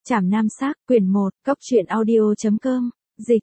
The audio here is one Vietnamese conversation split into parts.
Trảm Nam Xác, quyển 1, Cóc truyện audio.com, dịch,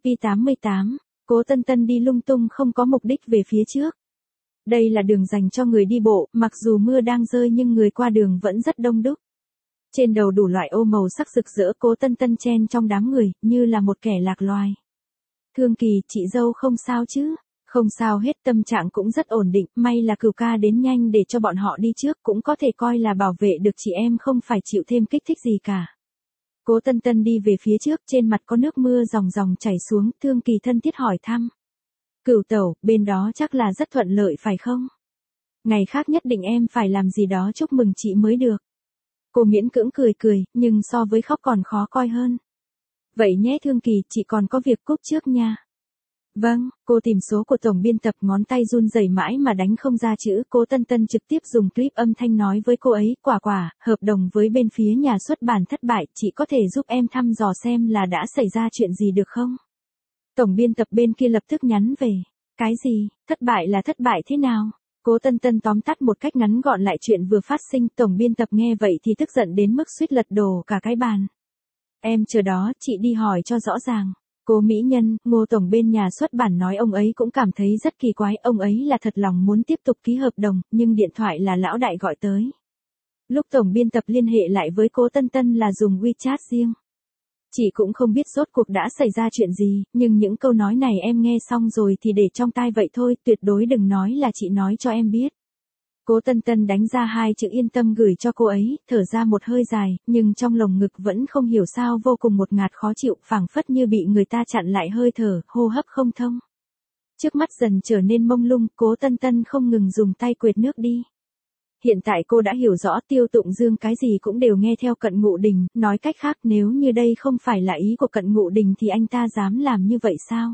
CP88, Cố Tân Tân đi lung tung không có mục đích về phía trước. Đây là đường dành cho người đi bộ, mặc dù mưa đang rơi nhưng người qua đường vẫn rất đông đúc. Trên đầu đủ loại ô màu sắc rực rỡ, Cố Tân Tân chen trong đám người, như là một kẻ lạc loài. Thương Kỳ, chị dâu không sao chứ? Không sao hết, tâm trạng cũng rất ổn định, may là Cửu ca đến nhanh để cho bọn họ đi trước, cũng có thể coi là bảo vệ được chị em không phải chịu thêm kích thích gì cả. Cố Tân Tân đi về phía trước, trên mặt có nước mưa ròng ròng chảy xuống, Thương Kỳ thân thiết hỏi thăm. Cửu tẩu, bên đó chắc là rất thuận lợi phải không? Ngày khác nhất định em phải làm gì đó chúc mừng chị mới được. Cô miễn cưỡng cười cười, nhưng so với khóc còn khó coi hơn. Vậy nhé Thương Kỳ, chị còn có việc cúp trước nha. Vâng, cô tìm số của tổng biên tập, ngón tay run rẩy mãi mà đánh không ra chữ. Cố Tân Tân trực tiếp dùng clip âm thanh nói với cô ấy, quả, hợp đồng với bên phía nhà xuất bản thất bại, chị có thể giúp em thăm dò xem là đã xảy ra chuyện gì được không? Tổng biên tập bên kia lập tức nhắn về. Cái gì, thất bại là thất bại thế nào? Cố Tân Tân tóm tắt một cách ngắn gọn lại chuyện vừa phát sinh, tổng biên tập nghe vậy thì tức giận đến mức suýt lật đổ cả cái bàn. Em chờ đó, chị đi hỏi cho rõ ràng. Cố mỹ nhân, Ngô tổng bên nhà xuất bản nói ông ấy cũng cảm thấy rất kỳ quái, ông ấy là thật lòng muốn tiếp tục ký hợp đồng, nhưng điện thoại là lão đại gọi tới. Lúc tổng biên tập liên hệ lại với Cố Tân Tân là dùng WeChat riêng. Chị cũng không biết rốt cuộc đã xảy ra chuyện gì, nhưng những câu nói này em nghe xong rồi thì để trong tai vậy thôi, tuyệt đối đừng nói là chị nói cho em biết. Cố Tân Tân đánh ra 2 chữ yên tâm gửi cho cô ấy, thở ra một hơi dài, nhưng trong lồng ngực vẫn không hiểu sao vô cùng một ngạt khó chịu, phảng phất như bị người ta chặn lại hơi thở, hô hấp không thông. Trước mắt dần trở nên mông lung, Cố Tân Tân không ngừng dùng tay quệt nước đi. Hiện tại cô đã hiểu rõ Tiêu Tụng Dương cái gì cũng đều nghe theo Cận Ngụ Đình, nói cách khác nếu như đây không phải là ý của Cận Ngụ Đình thì anh ta dám làm như vậy sao?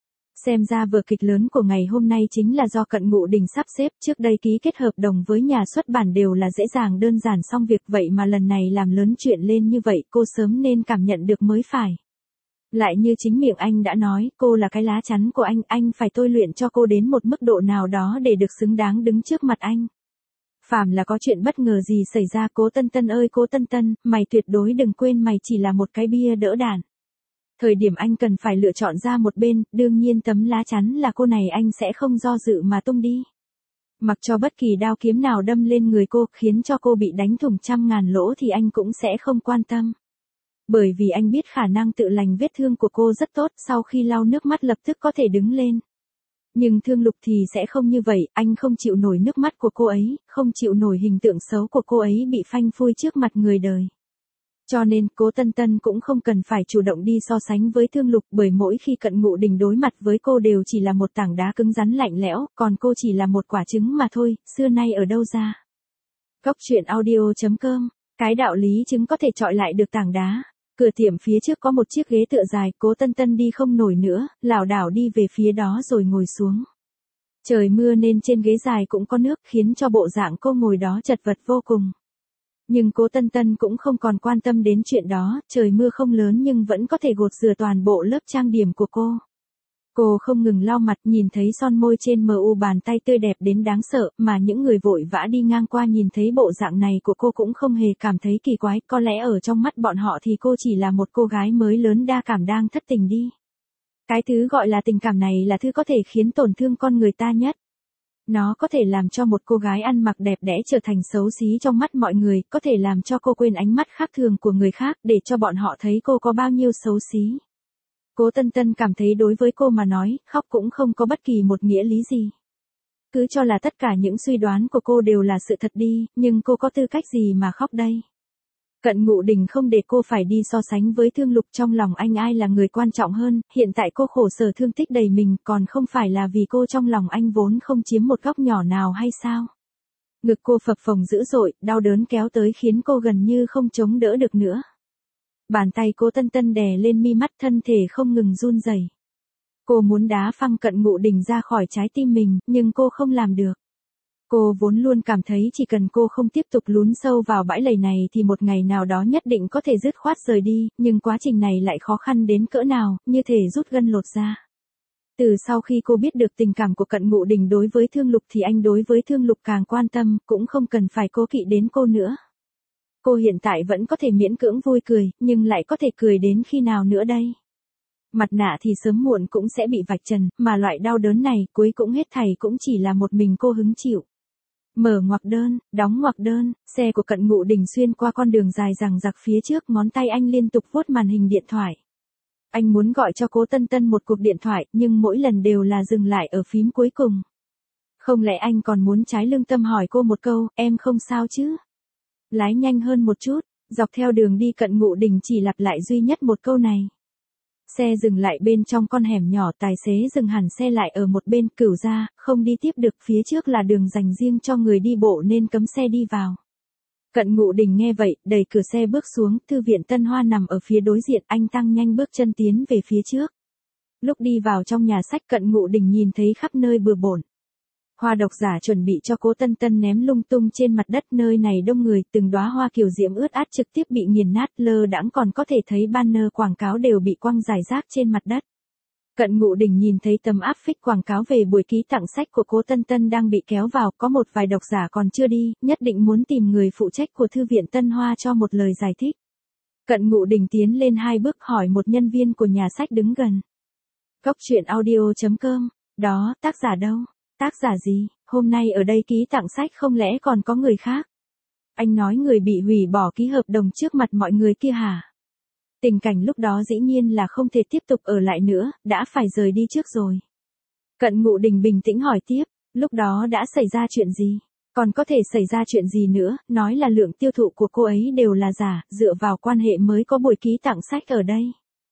Xem ra vở kịch lớn của ngày hôm nay chính là do Cận Ngụ Đình sắp xếp, trước đây ký kết hợp đồng với nhà xuất bản đều là dễ dàng đơn giản xong việc, vậy mà lần này làm lớn chuyện lên như vậy, cô sớm nên cảm nhận được mới phải. Lại như chính miệng anh đã nói, cô là cái lá chắn của anh phải tôi luyện cho cô đến một mức độ nào đó để được xứng đáng đứng trước mặt anh. Phàm là có chuyện bất ngờ gì xảy ra, Cố Tân Tân ơi Cố Tân Tân, mày tuyệt đối đừng quên mày chỉ là một cái bia đỡ đạn. Thời điểm anh cần phải lựa chọn ra một bên, đương nhiên tấm lá chắn là cô này anh sẽ không do dự mà tung đi. Mặc cho bất kỳ đao kiếm nào đâm lên người cô, khiến cho cô bị đánh thủng trăm ngàn lỗ thì anh cũng sẽ không quan tâm. Bởi vì anh biết khả năng tự lành vết thương của cô rất tốt, sau khi lau nước mắt lập tức có thể đứng lên. Nhưng Thương Lục thì sẽ không như vậy, anh không chịu nổi nước mắt của cô ấy, không chịu nổi hình tượng xấu của cô ấy bị phanh phui trước mặt người đời. Cho nên, Cố Tân Tân cũng không cần phải chủ động đi so sánh với Thương Lục, bởi mỗi khi Cận Ngụ Đình đối mặt với cô đều chỉ là một tảng đá cứng rắn lạnh lẽo, còn cô chỉ là một quả trứng mà thôi, xưa nay ở đâu ra. Cóc truyện audio.com, cái đạo lý trứng có thể chọi lại được tảng đá. Cửa tiệm phía trước có một chiếc ghế tựa dài, Cố Tân Tân đi không nổi nữa, lảo đảo đi về phía đó rồi ngồi xuống. Trời mưa nên trên ghế dài cũng có nước, khiến cho bộ dạng cô ngồi đó chật vật vô cùng. Nhưng Cố Tân Tân cũng không còn quan tâm đến chuyện đó, trời mưa không lớn nhưng vẫn có thể gột rửa toàn bộ lớp trang điểm của cô. Cô không ngừng lau mặt, nhìn thấy son môi trên mu bàn tay tươi đẹp đến đáng sợ, mà những người vội vã đi ngang qua nhìn thấy bộ dạng này của cô cũng không hề cảm thấy kỳ quái, có lẽ ở trong mắt bọn họ thì cô chỉ là một cô gái mới lớn đa cảm đang thất tình đi. Cái thứ gọi là tình cảm này là thứ có thể khiến tổn thương con người ta nhất. Nó có thể làm cho một cô gái ăn mặc đẹp đẽ trở thành xấu xí trong mắt mọi người, có thể làm cho cô quên ánh mắt khác thường của người khác để cho bọn họ thấy cô có bao nhiêu xấu xí. Cố Tân Tân cảm thấy đối với cô mà nói, khóc cũng không có bất kỳ một nghĩa lý gì. Cứ cho là tất cả những suy đoán của cô đều là sự thật đi, nhưng cô có tư cách gì mà khóc đây? Cận Ngụ Đình không để cô phải đi so sánh với Thương Lục, trong lòng anh ai là người quan trọng hơn, hiện tại cô khổ sở thương tích đầy mình, còn không phải là vì cô trong lòng anh vốn không chiếm một góc nhỏ nào hay sao? Ngực cô phập phồng dữ dội, đau đớn kéo tới khiến cô gần như không chống đỡ được nữa. Bàn tay Cố Tân Tân đè lên mi mắt, thân thể không ngừng run rẩy. Cô muốn đá phăng Cận Ngụ Đình ra khỏi trái tim mình, nhưng cô không làm được. Cô vốn luôn cảm thấy chỉ cần cô không tiếp tục lún sâu vào bãi lầy này thì một ngày nào đó nhất định có thể dứt khoát rời đi, nhưng quá trình này lại khó khăn đến cỡ nào, như thể rút gân lột da. Từ sau khi cô biết được tình cảm của Cận Ngụ Đình đối với Thương Lục thì anh đối với Thương Lục càng quan tâm, cũng không cần phải cố kỵ đến cô nữa. Cô hiện tại vẫn có thể miễn cưỡng vui cười, nhưng lại có thể cười đến khi nào nữa đây? Mặt nạ thì sớm muộn cũng sẽ bị vạch trần, mà loại đau đớn này cuối cũng hết thảy cũng chỉ là một mình cô hứng chịu. Mở ngoặc đơn, đóng ngoặc đơn, xe của Cận Ngụ Đình xuyên qua con đường dài dằng dặc phía trước, ngón tay anh liên tục vuốt màn hình điện thoại. Anh muốn gọi cho Cố Tân Tân một cuộc điện thoại, nhưng mỗi lần đều là dừng lại ở phím cuối cùng. Không lẽ anh còn muốn trái lương tâm hỏi cô một câu, em không sao chứ? Lái nhanh hơn một chút, dọc theo đường đi Cận Ngụ Đình chỉ lặp lại duy nhất một câu này. Xe dừng lại bên trong con hẻm nhỏ, tài xế dừng hẳn xe lại ở một bên, Cửu gia, không đi tiếp được, phía trước là đường dành riêng cho người đi bộ nên cấm xe đi vào. Cận Ngụ Đình nghe vậy, đẩy cửa xe bước xuống, thư viện Tân Hoa nằm ở phía đối diện, anh tăng nhanh bước chân tiến về phía trước. Lúc đi vào trong nhà sách, Cận Ngụ Đình nhìn thấy khắp nơi bừa bộn. Hoa độc giả chuẩn bị cho Cố Tân Tân ném lung tung trên mặt đất, nơi này đông người, từng đóa hoa kiều diễm ướt át trực tiếp bị nghiền nát, lơ đãng còn có thể thấy banner quảng cáo đều bị quăng rải rác trên mặt đất. Cận Ngụ Đình nhìn thấy tấm áp phích quảng cáo về buổi ký tặng sách của Cố Tân Tân đang bị kéo vào, có một vài độc giả còn chưa đi, nhất định muốn tìm người phụ trách của thư viện Tân Hoa cho một lời giải thích. Cận Ngụ Đình tiến lên 2 bước hỏi một nhân viên của nhà sách đứng gần. Cóc truyện audio.com, đó, tác giả đâu? Tác giả gì? Hôm nay ở đây ký tặng sách không lẽ còn có người khác? Anh nói người bị hủy bỏ ký hợp đồng trước mặt mọi người kia hả? Tình cảnh lúc đó dĩ nhiên là không thể tiếp tục ở lại nữa, đã phải rời đi trước rồi. Cận Ngụ Đình bình tĩnh hỏi tiếp, lúc đó đã xảy ra chuyện gì? Còn có thể xảy ra chuyện gì nữa, nói là lượng tiêu thụ của cô ấy đều là giả, dựa vào quan hệ mới có buổi ký tặng sách ở đây.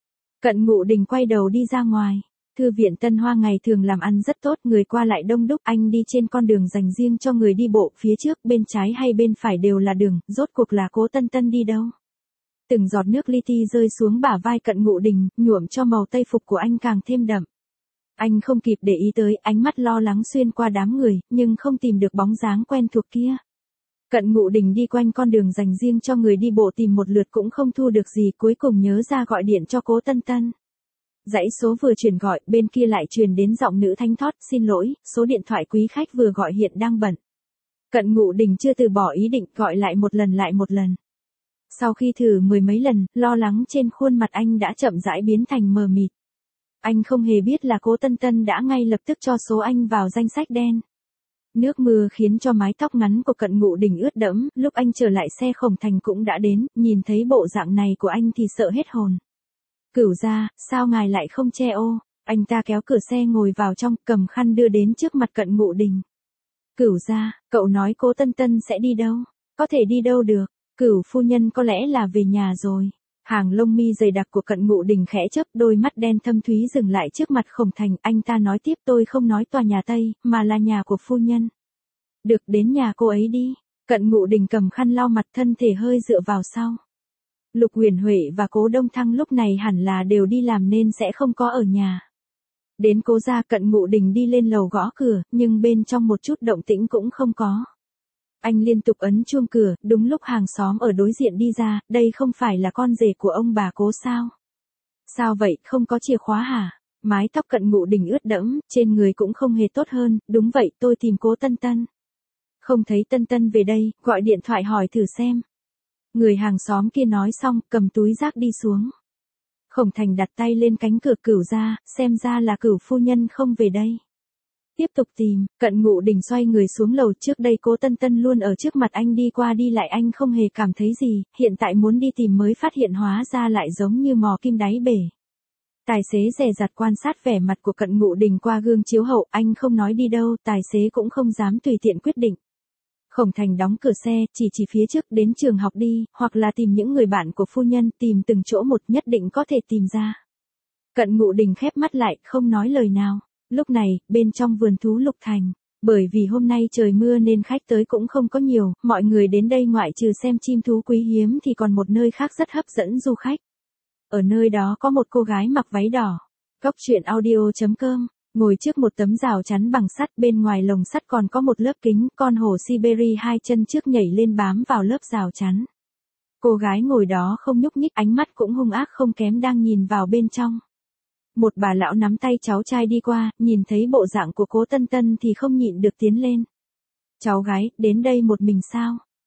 Cận Ngụ Đình quay đầu đi ra ngoài. Thư viện Tân Hoa ngày thường làm ăn rất tốt, người qua lại đông đúc, anh đi trên con đường dành riêng cho người đi bộ, phía trước, bên trái hay bên phải đều là đường, rốt cuộc là Cố Tân Tân đi đâu? Từng giọt nước li ti rơi xuống bả vai Cận Ngụ Đình, nhuộm cho màu tây phục của anh càng thêm đậm. Anh không kịp để ý tới, ánh mắt lo lắng xuyên qua đám người, nhưng không tìm được bóng dáng quen thuộc kia. Cận Ngụ Đình đi quanh con đường dành riêng cho người đi bộ tìm một lượt cũng không thu được gì, cuối cùng nhớ ra gọi điện cho Cố Tân Tân. Dãy số vừa truyền gọi, bên kia lại truyền đến giọng nữ thánh thót, xin lỗi, số điện thoại quý khách vừa gọi hiện đang bận. Cận Ngụ Đình chưa từ bỏ ý định, gọi lại một lần. Sau khi thử 10 mấy lần, lo lắng trên khuôn mặt anh đã chậm rãi biến thành mờ mịt. Anh không hề biết là Cố Tân Tân đã ngay lập tức cho số anh vào danh sách đen. Nước mưa khiến cho mái tóc ngắn của Cận Ngụ Đình ướt đẫm, lúc anh trở lại xe Khổng Thành cũng đã đến, nhìn thấy bộ dạng này của anh thì sợ hết hồn. Cửu gia, sao ngài lại không che ô? Anh ta kéo cửa xe ngồi vào trong, cầm khăn đưa đến trước mặt Cận Ngụ Đình. Cửu gia, cậu nói Cố Tân Tân sẽ đi đâu? Có thể đi đâu được? Cửu phu nhân có lẽ là về nhà rồi. Hàng lông mi dày đặc của Cận Ngụ Đình khẽ chớp, đôi mắt đen thâm thúy dừng lại trước mặt Khổng Thành, anh ta nói tiếp, tôi không nói tòa nhà Tây, mà là nhà của phu nhân. Được, đến nhà cô ấy đi. Cận Ngụ Đình cầm khăn lau mặt, thân thể hơi dựa vào sau. Lục Huyền Huệ và Cố Đông Thăng lúc này hẳn là đều đi làm nên sẽ không có ở nhà. Đến Cố gia, Cận Ngụ Đình đi lên lầu gõ cửa, nhưng bên trong một chút động tĩnh cũng không có. Anh liên tục ấn chuông cửa, đúng lúc hàng xóm ở đối diện đi ra, đây không phải là con rể của ông bà Cố sao? Sao vậy, không có chìa khóa hả? Mái tóc Cận Ngụ Đình ướt đẫm, trên người cũng không hề tốt hơn, đúng vậy, tôi tìm Cố Tân Tân. Không thấy Tân Tân về đây, gọi điện thoại hỏi thử xem. Người hàng xóm kia nói xong, cầm túi rác đi xuống. Khổng Thành đặt tay lên cánh cửa, Cửu gia, xem ra là Cửu phu nhân không về đây. Tiếp tục tìm, Cận Ngụ Đình xoay người xuống lầu, trước đây Cố Tân Tân luôn ở trước mặt anh đi qua đi lại anh không hề cảm thấy gì, hiện tại muốn đi tìm mới phát hiện hóa ra lại giống như mò kim đáy bể. Tài xế dè dặt quan sát vẻ mặt của Cận Ngụ Đình qua gương chiếu hậu, anh không nói đi đâu, tài xế cũng không dám tùy tiện quyết định. Khổng Thành đóng cửa xe, chỉ phía trước, đến trường học đi, hoặc là tìm những người bạn của phu nhân, tìm từng chỗ một, nhất định có thể tìm ra. Cận Ngụ Đình khép mắt lại, không nói lời nào. Lúc này, bên trong vườn thú Lục Thành, bởi vì hôm nay trời mưa nên khách tới cũng không có nhiều, mọi người đến đây ngoại trừ xem chim thú quý hiếm thì còn một nơi khác rất hấp dẫn du khách. Ở nơi đó có một cô gái mặc váy đỏ. Cóc truyện audio.com, ngồi trước một tấm rào chắn bằng sắt, bên ngoài lồng sắt còn có một lớp kính, con hổ Siberia hai chân trước nhảy lên bám vào lớp rào chắn. Cô gái ngồi đó không nhúc nhích, ánh mắt cũng hung ác không kém đang nhìn vào bên trong. Một bà lão nắm tay cháu trai đi qua, nhìn thấy bộ dạng của Cố Tân Tân thì không nhịn được tiến lên. Cháu gái, đến đây một mình sao?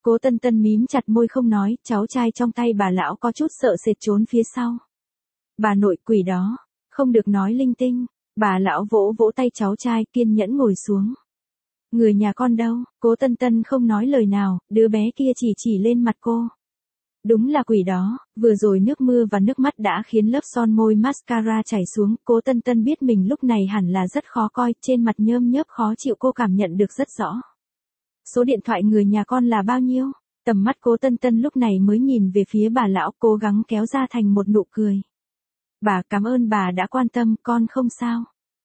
Cố Tân Tân mím chặt môi không nói, cháu trai trong tay bà lão có chút sợ sệt trốn phía sau. Bà nội quỷ đó, không được nói linh tinh. Bà lão vỗ vỗ tay cháu trai kiên nhẫn ngồi xuống. Người nhà con đâu? Cố Tân Tân không nói lời nào, đứa bé kia chỉ lên mặt cô. Đúng là quỷ đó, vừa rồi nước mưa và nước mắt đã khiến lớp son môi mascara chảy xuống, Cố Tân Tân biết mình lúc này hẳn là rất khó coi, trên mặt nhớm nhớp khó chịu cô cảm nhận được rất rõ. Số điện thoại người nhà con là bao nhiêu? Tầm mắt Cố Tân Tân lúc này mới nhìn về phía bà lão, cố gắng kéo ra thành một nụ cười. Bà cảm ơn bà đã quan tâm, con không sao.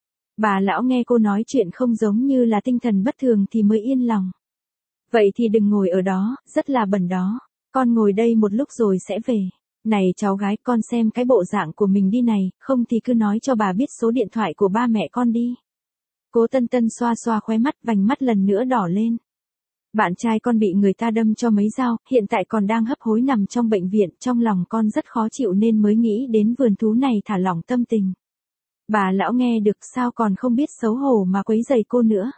Bà lão nghe cô nói chuyện không giống như là tinh thần bất thường thì mới yên lòng. Vậy thì đừng ngồi ở đó, rất là bẩn đó. Con ngồi đây một lúc rồi sẽ về. Này cháu gái, con xem cái bộ dạng của mình đi này, không thì cứ nói cho bà biết số điện thoại của ba mẹ con đi. Cố Tân Tân xoa xoa khóe mắt, vành mắt lần nữa đỏ lên. Bạn trai con bị người ta đâm cho mấy dao, hiện tại còn đang hấp hối nằm trong bệnh viện, trong lòng con rất khó chịu nên mới nghĩ đến vườn thú này thả lỏng tâm tình. Bà lão nghe được sao còn không biết xấu hổ mà quấy rầy cô nữa.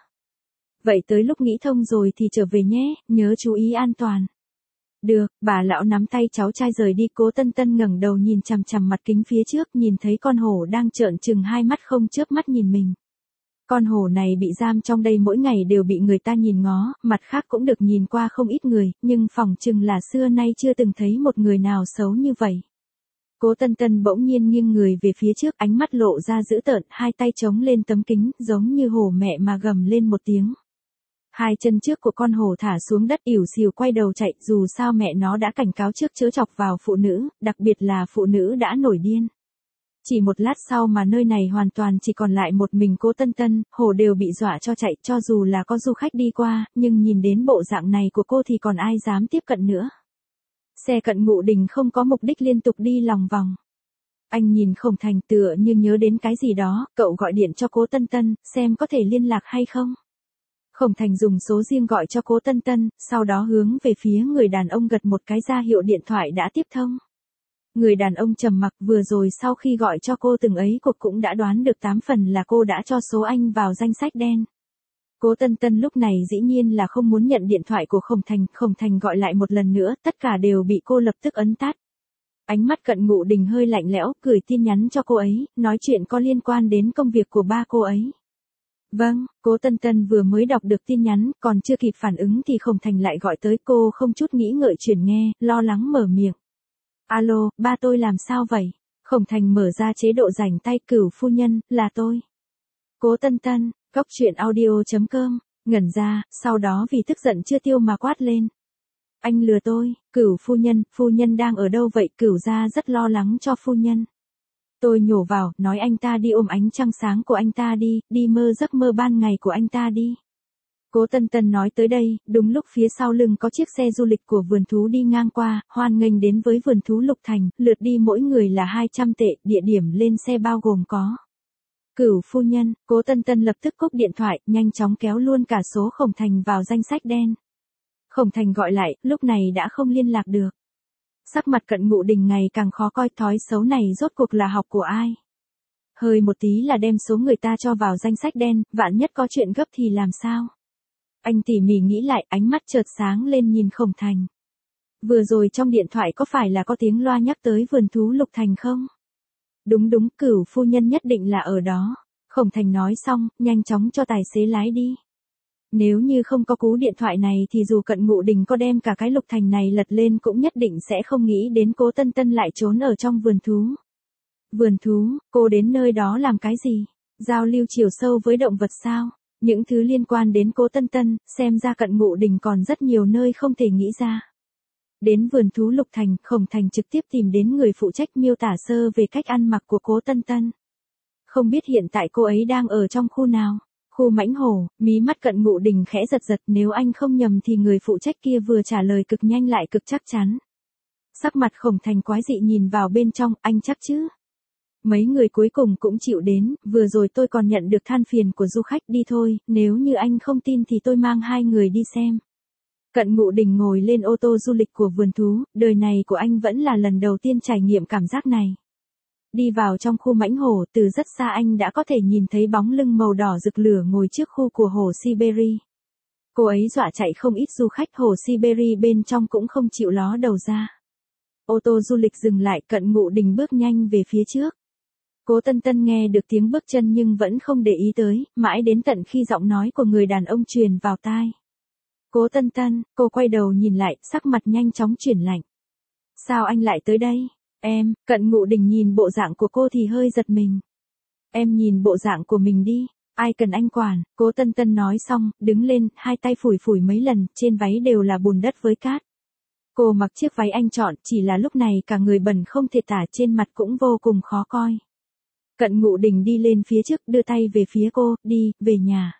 Vậy tới lúc nghĩ thông rồi thì trở về nhé, nhớ chú ý an toàn. Được, bà lão nắm tay cháu trai rời đi. Cố Tân Tân ngẩng đầu nhìn chằm chằm mặt kính phía trước, nhìn thấy con hổ đang trợn trừng hai mắt không chớp mắt nhìn mình. Con hổ này bị giam trong đây mỗi ngày đều bị người ta nhìn ngó, mặt khác cũng được nhìn qua không ít người, nhưng phỏng chừng là xưa nay chưa từng thấy một người nào xấu như vậy. Cố Tân Tân bỗng nhiên nghiêng người về phía trước, ánh mắt lộ ra dữ tợn, hai tay chống lên tấm kính, giống như hổ mẹ mà gầm lên một tiếng. Hai chân trước của con hổ thả xuống đất ỉu xìu quay đầu chạy, dù sao mẹ nó đã cảnh cáo trước chớ chọc vào phụ nữ, đặc biệt là phụ nữ đã nổi điên. Chỉ một lát sau mà nơi này hoàn toàn chỉ còn lại một mình Cố Tân Tân, hổ đều bị dọa cho chạy, cho dù là có du khách đi qua, nhưng nhìn đến bộ dạng này của cô thì còn ai dám tiếp cận nữa. Xe cận ngụ đình không có mục đích liên tục đi lòng vòng. Anh nhìn Khổng Thành tựa như nhớ đến cái gì đó, cậu gọi điện cho Cố Tân Tân, xem có thể liên lạc hay không. Khổng Thành dùng số riêng gọi cho Cố Tân Tân, sau đó hướng về phía người đàn ông gật một cái ra hiệu điện thoại đã tiếp thông. Người đàn ông trầm mặc, vừa rồi sau khi gọi cho cô từng ấy cuộc cũng đã đoán được 8 phần là cô đã cho số anh vào danh sách đen. Cố Tân Tân lúc này dĩ nhiên là không muốn nhận điện thoại của Khổng Thành gọi lại một lần nữa, tất cả đều bị cô lập tức ấn tắt. Ánh mắt Cận Ngụ Đình hơi lạnh lẽo, gửi tin nhắn cho cô ấy, nói chuyện có liên quan đến công việc của ba cô ấy. Vâng, Cố Tân Tân vừa mới đọc được tin nhắn, còn chưa kịp phản ứng thì Khổng Thành lại gọi tới, cô không chút nghĩ ngợi chuyển nghe, lo lắng mở miệng. Alo, ba tôi làm sao vậy? Khổng Thành mở ra chế độ rảnh tay, Cửu phu nhân, là tôi. Cố Tân Tân, cóc truyện audio.com, ngẩn ra, sau đó vì tức giận chưa tiêu mà quát lên. Anh lừa tôi, Cửu phu nhân đang ở đâu vậy? Cửu gia rất lo lắng cho phu nhân. Tôi nhổ vào, nói anh ta đi ôm ánh trăng sáng của anh ta đi, đi mơ giấc mơ ban ngày của anh ta đi. Cố Tân Tân nói tới đây, đúng lúc phía sau lưng có chiếc xe du lịch của vườn thú đi ngang qua, hoan nghênh đến với vườn thú Lục Thành, lượt đi mỗi người là 200 tệ, địa điểm lên xe bao gồm có. Cửu phu nhân, Cố Tân Tân lập tức cúp điện thoại, nhanh chóng kéo luôn cả số Khổng Thành vào danh sách đen. Khổng Thành gọi lại, lúc này đã không liên lạc được. Sắc mặt Cận Ngụ Đình ngày càng khó coi, thói xấu này rốt cuộc là học của ai? Hơi một tí là đem số người ta cho vào danh sách đen, vạn nhất có chuyện gấp thì làm sao? Anh tỉ mỉ nghĩ lại, ánh mắt chợt sáng lên nhìn Khổng Thành. Vừa rồi trong điện thoại có phải là có tiếng loa nhắc tới vườn thú Lục Thành không? Đúng, Cửu phu nhân nhất định là ở đó. Khổng Thành nói xong, nhanh chóng cho tài xế lái đi. Nếu như không có cú điện thoại này thì dù Cận Ngụ Đình có đem cả cái Lục Thành này lật lên cũng nhất định sẽ không nghĩ đến Cố Tân Tân lại trốn ở trong vườn thú. Vườn thú, cô đến nơi đó làm cái gì? Giao lưu chiều sâu với động vật sao? Những thứ liên quan đến Cố Tân Tân, xem ra Cận Ngụ Đình còn rất nhiều nơi không thể nghĩ ra. Đến vườn thú Lục Thành, Khổng Thành trực tiếp tìm đến người phụ trách miêu tả sơ về cách ăn mặc của Cố Tân Tân. Không biết hiện tại cô ấy đang ở trong khu nào? Khu Mãnh Hổ, mí mắt Cận Ngụ Đình khẽ giật giật, nếu anh không nhầm thì người phụ trách kia vừa trả lời cực nhanh lại cực chắc chắn. Sắc mặt Khổng Thành quái dị nhìn vào bên trong, anh chắc chứ? Mấy người cuối cùng cũng chịu đến, vừa rồi tôi còn nhận được than phiền của du khách, đi thôi, nếu như anh không tin thì tôi mang hai người đi xem. Cận Ngụ Đình ngồi lên ô tô du lịch của vườn thú, đời này của anh vẫn là lần đầu tiên trải nghiệm cảm giác này. Đi vào trong khu Mãnh Hổ, từ rất xa anh đã có thể nhìn thấy bóng lưng màu đỏ rực lửa ngồi trước khu của hổ Siberia. Cô ấy dọa chạy không ít du khách hồ Siberia bên trong cũng không chịu ló đầu ra. Ô tô du lịch dừng lại, Cận Ngụ Đình bước nhanh về phía trước. Cố Tân Tân nghe được tiếng bước chân nhưng vẫn không để ý tới, mãi đến tận khi giọng nói của người đàn ông truyền vào tai. Cố Tân Tân, cô quay đầu nhìn lại, sắc mặt nhanh chóng chuyển lạnh. Sao anh lại tới đây? Em, Cận Ngụ Đình nhìn bộ dạng của cô thì hơi giật mình. Em nhìn bộ dạng của mình đi, ai cần anh quản, Cố Tân Tân nói xong, đứng lên, hai tay phủi phủi mấy lần, trên váy đều là bùn đất với cát. Cô mặc chiếc váy anh chọn, chỉ là lúc này cả người bẩn không thể tả, trên mặt cũng vô cùng khó coi. Cận Ngụ Đình đi lên phía trước, đưa tay về phía cô, đi, về nhà.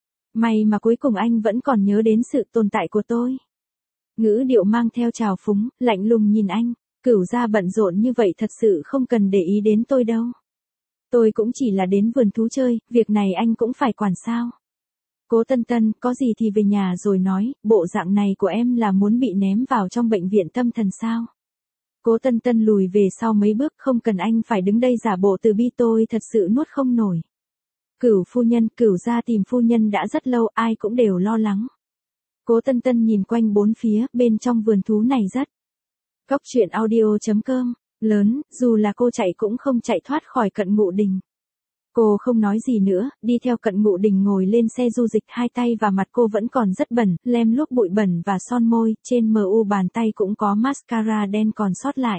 May mà cuối cùng anh vẫn còn nhớ đến sự tồn tại của tôi. Ngữ điệu mang theo trào phúng, lạnh lùng nhìn anh, Cửu gia bận rộn như vậy thật sự không cần để ý đến tôi đâu. Tôi cũng chỉ là đến vườn thú chơi, việc này anh cũng phải quản sao. Cố Tân Tân, có gì thì về nhà rồi nói, bộ dạng này của em là muốn bị ném vào trong bệnh viện tâm thần sao? Cố Tân Tân lùi về sau mấy bước, không cần anh phải đứng đây giả bộ từ bi, tôi thật sự nuốt không nổi. Cửu phu nhân, Cửu gia tìm phu nhân đã rất lâu, ai cũng đều lo lắng. Cố Tân Tân nhìn quanh bốn phía, bên trong vườn thú này rất. Góc truyện audio.com, lớn, dù là cô chạy cũng không chạy thoát khỏi Cận Ngụ Đình. Cô không nói gì nữa, đi theo Cận Ngụ Đình ngồi lên xe du lịch, hai tay và mặt cô vẫn còn rất bẩn, lem luốc bụi bẩn và son môi, trên mu bàn tay cũng có mascara đen còn sót lại.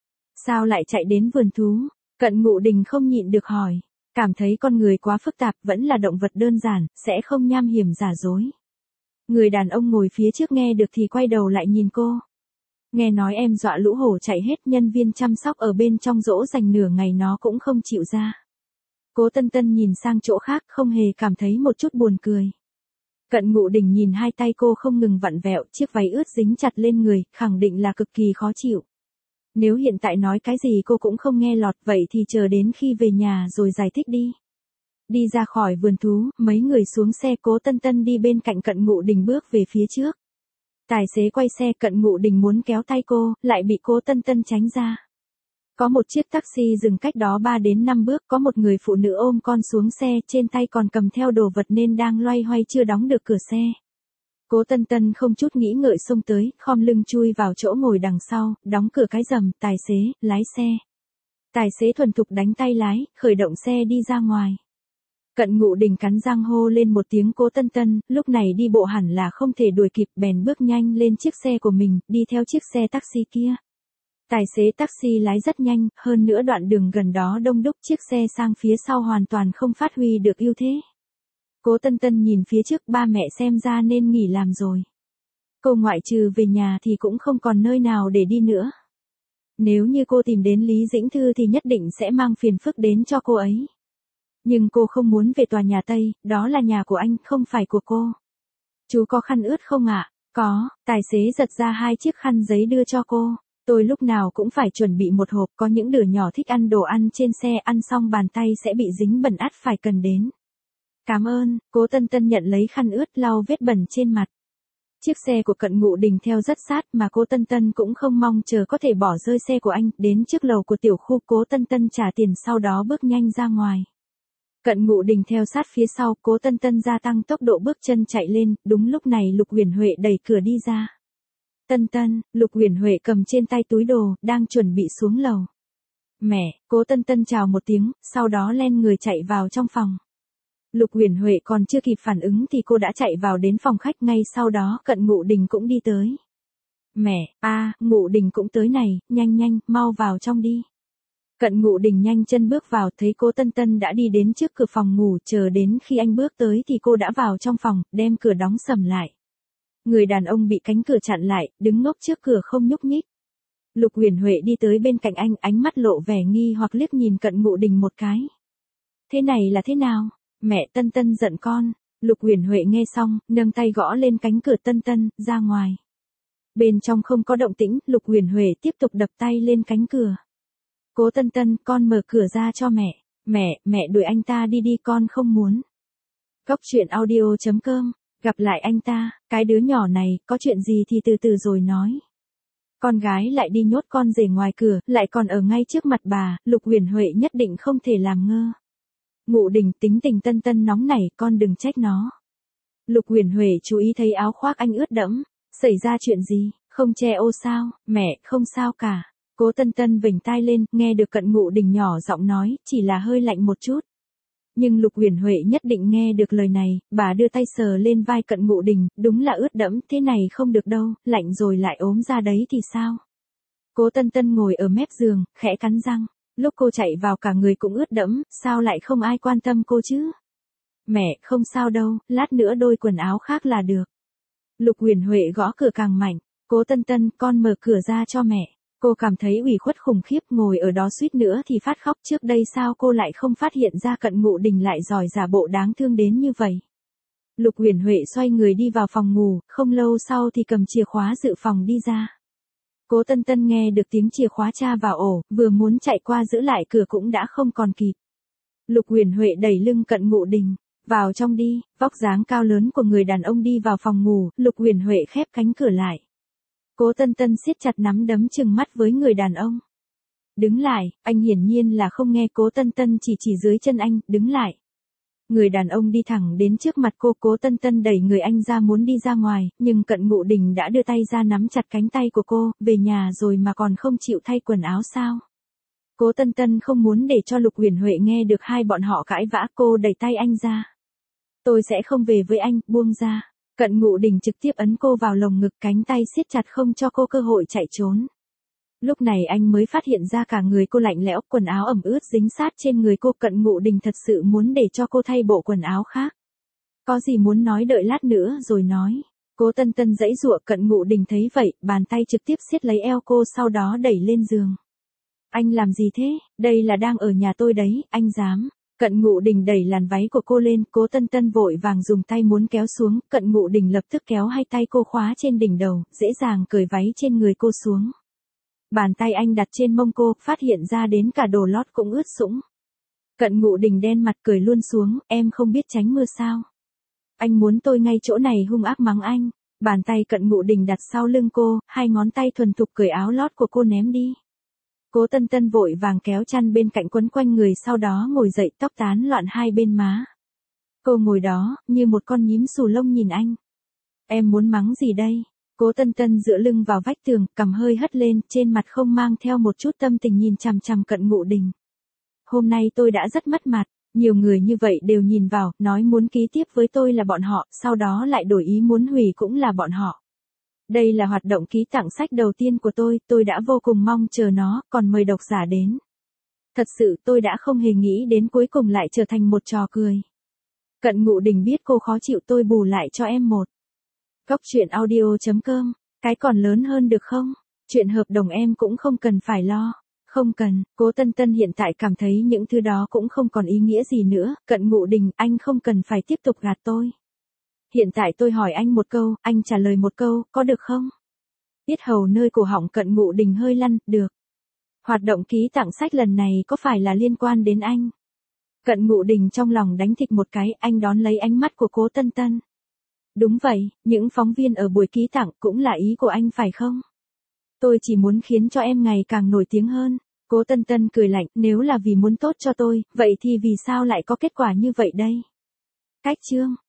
Sao lại chạy đến vườn thú? Cận Ngụ Đình không nhịn được hỏi, cảm thấy con người quá phức tạp, vẫn là động vật đơn giản, sẽ không nham hiểm giả dối. Người đàn ông ngồi phía trước nghe được thì quay đầu lại nhìn cô. Nghe nói em dọa lũ hổ chạy hết, nhân viên chăm sóc ở bên trong dỗ dành nửa ngày nó cũng không chịu ra. Cố Tân Tân nhìn sang chỗ khác, không hề cảm thấy một chút buồn cười. Cận Ngụ Đình nhìn hai tay cô không ngừng vặn vẹo, chiếc váy ướt dính chặt lên người, khẳng định là cực kỳ khó chịu. Nếu hiện tại nói cái gì cô cũng không nghe lọt, vậy thì chờ đến khi về nhà rồi giải thích đi. Đi ra khỏi vườn thú, mấy người xuống xe, Cố Tân Tân đi bên cạnh Cận Ngụ Đình bước về phía trước. Tài xế quay xe, Cận Ngụ Đình muốn kéo tay cô, lại bị Cố Tân Tân tránh ra. Có một chiếc taxi dừng cách đó 3 đến 5 bước, có một người phụ nữ ôm con xuống xe, trên tay còn cầm theo đồ vật nên đang loay hoay chưa đóng được cửa xe. Cố Tân Tân không chút nghĩ ngợi xông tới, khom lưng chui vào chỗ ngồi đằng sau, đóng cửa cái rầm, tài xế, lái xe. Tài xế thuần thục đánh tay lái, khởi động xe đi ra ngoài. Cận Ngụ Đình cắn răng hô lên một tiếng Cố Tân Tân, lúc này đi bộ hẳn là không thể đuổi kịp, bèn bước nhanh lên chiếc xe của mình, đi theo chiếc xe taxi kia. Tài xế taxi lái rất nhanh, hơn nữa đoạn đường gần đó đông đúc, chiếc xe sang phía sau hoàn toàn không phát huy được ưu thế. Cố Tân Tân nhìn phía trước, ba mẹ xem ra nên nghỉ làm rồi. Cô ngoại trừ về nhà thì cũng không còn nơi nào để đi nữa. Nếu như cô tìm đến Lý Dĩnh Thư thì nhất định sẽ mang phiền phức đến cho cô ấy. Nhưng cô không muốn về tòa nhà Tây, đó là nhà của anh, không phải của cô. Chú có khăn ướt không ạ? Có, tài xế giật ra 2 chiếc khăn giấy đưa cho cô. Tôi lúc nào cũng phải chuẩn bị một hộp, có những đứa nhỏ thích ăn đồ ăn trên xe, ăn xong bàn tay sẽ bị dính bẩn, ắt phải cần đến. Cảm ơn, Cố Tân Tân nhận lấy khăn ướt lau vết bẩn trên mặt. Chiếc xe của Cận Ngụ Đình theo rất sát mà Cố Tân Tân cũng không mong chờ có thể bỏ rơi xe của anh, đến trước lầu của tiểu khu, Cố Tân Tân trả tiền sau đó bước nhanh ra ngoài. Cận Ngụ Đình theo sát phía sau, Cố Tân Tân gia tăng tốc độ bước chân chạy lên, đúng lúc này Lục Huyền Huệ đẩy cửa đi ra. Tân Tân, Lục Huyền Huệ cầm trên tay túi đồ, đang chuẩn bị xuống lầu. Mẹ, Cố Tân Tân chào một tiếng, sau đó len người chạy vào trong phòng. Lục Huyền Huệ còn chưa kịp phản ứng thì cô đã chạy vào đến phòng khách, ngay sau đó Cận Ngụ Đình cũng đi tới. Mẹ, Ngụ Đình cũng tới này, nhanh nhanh, mau vào trong đi. Cận Ngụ Đình nhanh chân bước vào, thấy Cố Tân Tân đã đi đến trước cửa phòng ngủ, chờ đến khi anh bước tới thì cô đã vào trong phòng, đem cửa đóng sầm lại. Người đàn ông bị cánh cửa chặn lại, đứng ngốc trước cửa không nhúc nhích. Lục Huyền Huệ đi tới bên cạnh anh, ánh mắt lộ vẻ nghi hoặc liếc nhìn Cận Ngụ Đình một cái. Thế này là thế nào? Mẹ, Tân Tân giận con. Lục Huyền Huệ nghe xong, nâng tay gõ lên cánh cửa. Tân Tân, ra ngoài. Bên trong không có động tĩnh, Lục Huyền Huệ tiếp tục đập tay lên cánh cửa. Cố Tân Tân, con mở cửa ra cho mẹ. Mẹ đuổi anh ta đi đi, con không muốn. Góc truyện audio.com, gặp lại anh ta, cái đứa nhỏ này, có chuyện gì thì từ từ rồi nói. Con gái lại đi nhốt con rể ngoài cửa, lại còn ở ngay trước mặt bà, Lục Huyền Huệ nhất định không thể làm ngơ. Ngụ Đình, tính tình Tân Tân nóng nảy, con đừng trách nó. Lục Huyền Huệ chú ý thấy áo khoác anh ướt đẫm. Xảy ra chuyện gì, không che ô sao? Mẹ, không sao cả. Cố Tân Tân vểnh tai lên, nghe được Cận Ngụ Đình nhỏ giọng nói, chỉ là hơi lạnh một chút. Nhưng Lục Huyền Huệ nhất định nghe được lời này, bà đưa tay sờ lên vai Cận Ngụ Đình, đúng là ướt đẫm, thế này không được đâu, lạnh rồi lại ốm ra đấy thì sao? Cố Tân Tân ngồi ở mép giường, khẽ cắn răng, lúc cô chạy vào cả người cũng ướt đẫm, sao lại không ai quan tâm cô chứ? Mẹ, không sao đâu, lát nữa đôi quần áo khác là được. Lục Huyền Huệ gõ cửa càng mạnh, Cố Tân Tân, con mở cửa ra cho mẹ. Cô cảm thấy ủy khuất khủng khiếp, ngồi ở đó suýt nữa thì phát khóc, trước đây sao cô lại không phát hiện ra Cận Ngụ Đình lại giỏi giả bộ đáng thương đến như vậy. Lục Huyền Huệ xoay người đi vào phòng ngủ, không lâu sau thì cầm chìa khóa dự phòng đi ra. Cố Tân Tân nghe được tiếng chìa khóa tra vào ổ, vừa muốn chạy qua giữ lại cửa cũng đã không còn kịp. Lục Huyền Huệ đẩy lưng Cận Ngụ Đình, vào trong đi, vóc dáng cao lớn của người đàn ông đi vào phòng ngủ, Lục Huyền Huệ khép cánh cửa lại. Cố Tân Tân siết chặt nắm đấm trừng mắt với người đàn ông. Đứng lại, anh hiển nhiên là không nghe Cố Tân Tân chỉ dưới chân anh, đứng lại. Người đàn ông đi thẳng đến trước mặt cô, Cố Tân Tân đẩy người anh ra muốn đi ra ngoài, nhưng Cận Ngụ Đình đã đưa tay ra nắm chặt cánh tay của cô, về nhà rồi mà còn không chịu thay quần áo sao? Cố Tân Tân không muốn để cho Lục Huyền Huệ nghe được hai bọn họ cãi vã, cô đẩy tay anh ra. Tôi sẽ không về với anh, buông ra. Cận Ngụ Đình trực tiếp ấn cô vào lồng ngực, cánh tay siết chặt không cho cô cơ hội chạy trốn. Lúc này anh mới phát hiện ra cả người cô lạnh lẽo, quần áo ẩm ướt dính sát trên người cô. Cận Ngụ Đình thật sự muốn để cho cô thay bộ quần áo khác. Có gì muốn nói đợi lát nữa rồi nói. Cố Tân Tân giãy giụa, Cận Ngụ Đình thấy vậy, bàn tay trực tiếp siết lấy eo cô sau đó đẩy lên giường. Anh làm gì thế, đây là đang ở nhà tôi đấy, anh dám. Cận Ngụ Đình đẩy làn váy của cô lên, Cố Tân Tân vội vàng dùng tay muốn kéo xuống, Cận Ngụ Đình lập tức kéo hai tay cô khóa trên đỉnh đầu, dễ dàng cởi váy trên người cô xuống. Bàn tay anh đặt trên mông cô, phát hiện ra đến cả đồ lót cũng ướt sũng. Cận Ngụ Đình đen mặt cười luôn xuống, em không biết tránh mưa sao? Anh muốn tôi ngay chỗ này hung ác mắng anh. Bàn tay Cận Ngụ Đình đặt sau lưng cô, hai ngón tay thuần thục cởi áo lót của cô ném đi. Cố Tân Tân vội vàng kéo chăn bên cạnh quấn quanh người, sau đó ngồi dậy, tóc tán loạn hai bên má. Cô ngồi đó, như một con nhím xù lông nhìn anh. Em muốn mắng gì đây? Cố Tân Tân dựa lưng vào vách tường, cằm hơi hất lên, trên mặt không mang theo một chút tâm tình nhìn chằm chằm Cận Ngụ Đình. Hôm nay tôi đã rất mất mặt, nhiều người như vậy đều nhìn vào, nói muốn ký tiếp với tôi là bọn họ, sau đó lại đổi ý muốn hủy cũng là bọn họ. Đây là hoạt động ký tặng sách đầu tiên của tôi đã vô cùng mong chờ nó, còn mời độc giả đến. Thật sự tôi đã không hề nghĩ đến cuối cùng lại trở thành một trò cười. Cận Ngụ Đình biết cô khó chịu, tôi bù lại cho em một. Cóc truyện audio.com, cái còn lớn hơn được không? Chuyện hợp đồng em cũng không cần phải lo. Không cần, Cố Tân Tân hiện tại cảm thấy những thứ đó cũng không còn ý nghĩa gì nữa. Cận Ngụ Đình, anh không cần phải tiếp tục gạt tôi. Hiện tại tôi hỏi anh một câu, anh trả lời một câu, có được không? Tiết hầu nơi cổ họng Cận Ngụ Đình hơi lăn, được. Hoạt động ký tặng sách lần này có phải là liên quan đến anh? Cận Ngụ Đình trong lòng đánh thịch một cái, anh đón lấy ánh mắt của Cố Tân Tân. Đúng vậy, những phóng viên ở buổi ký tặng cũng là ý của anh phải không? Tôi chỉ muốn khiến cho em ngày càng nổi tiếng hơn. Cố Tân Tân cười lạnh, nếu là vì muốn tốt cho tôi, vậy thì vì sao lại có kết quả như vậy đây? Cách chương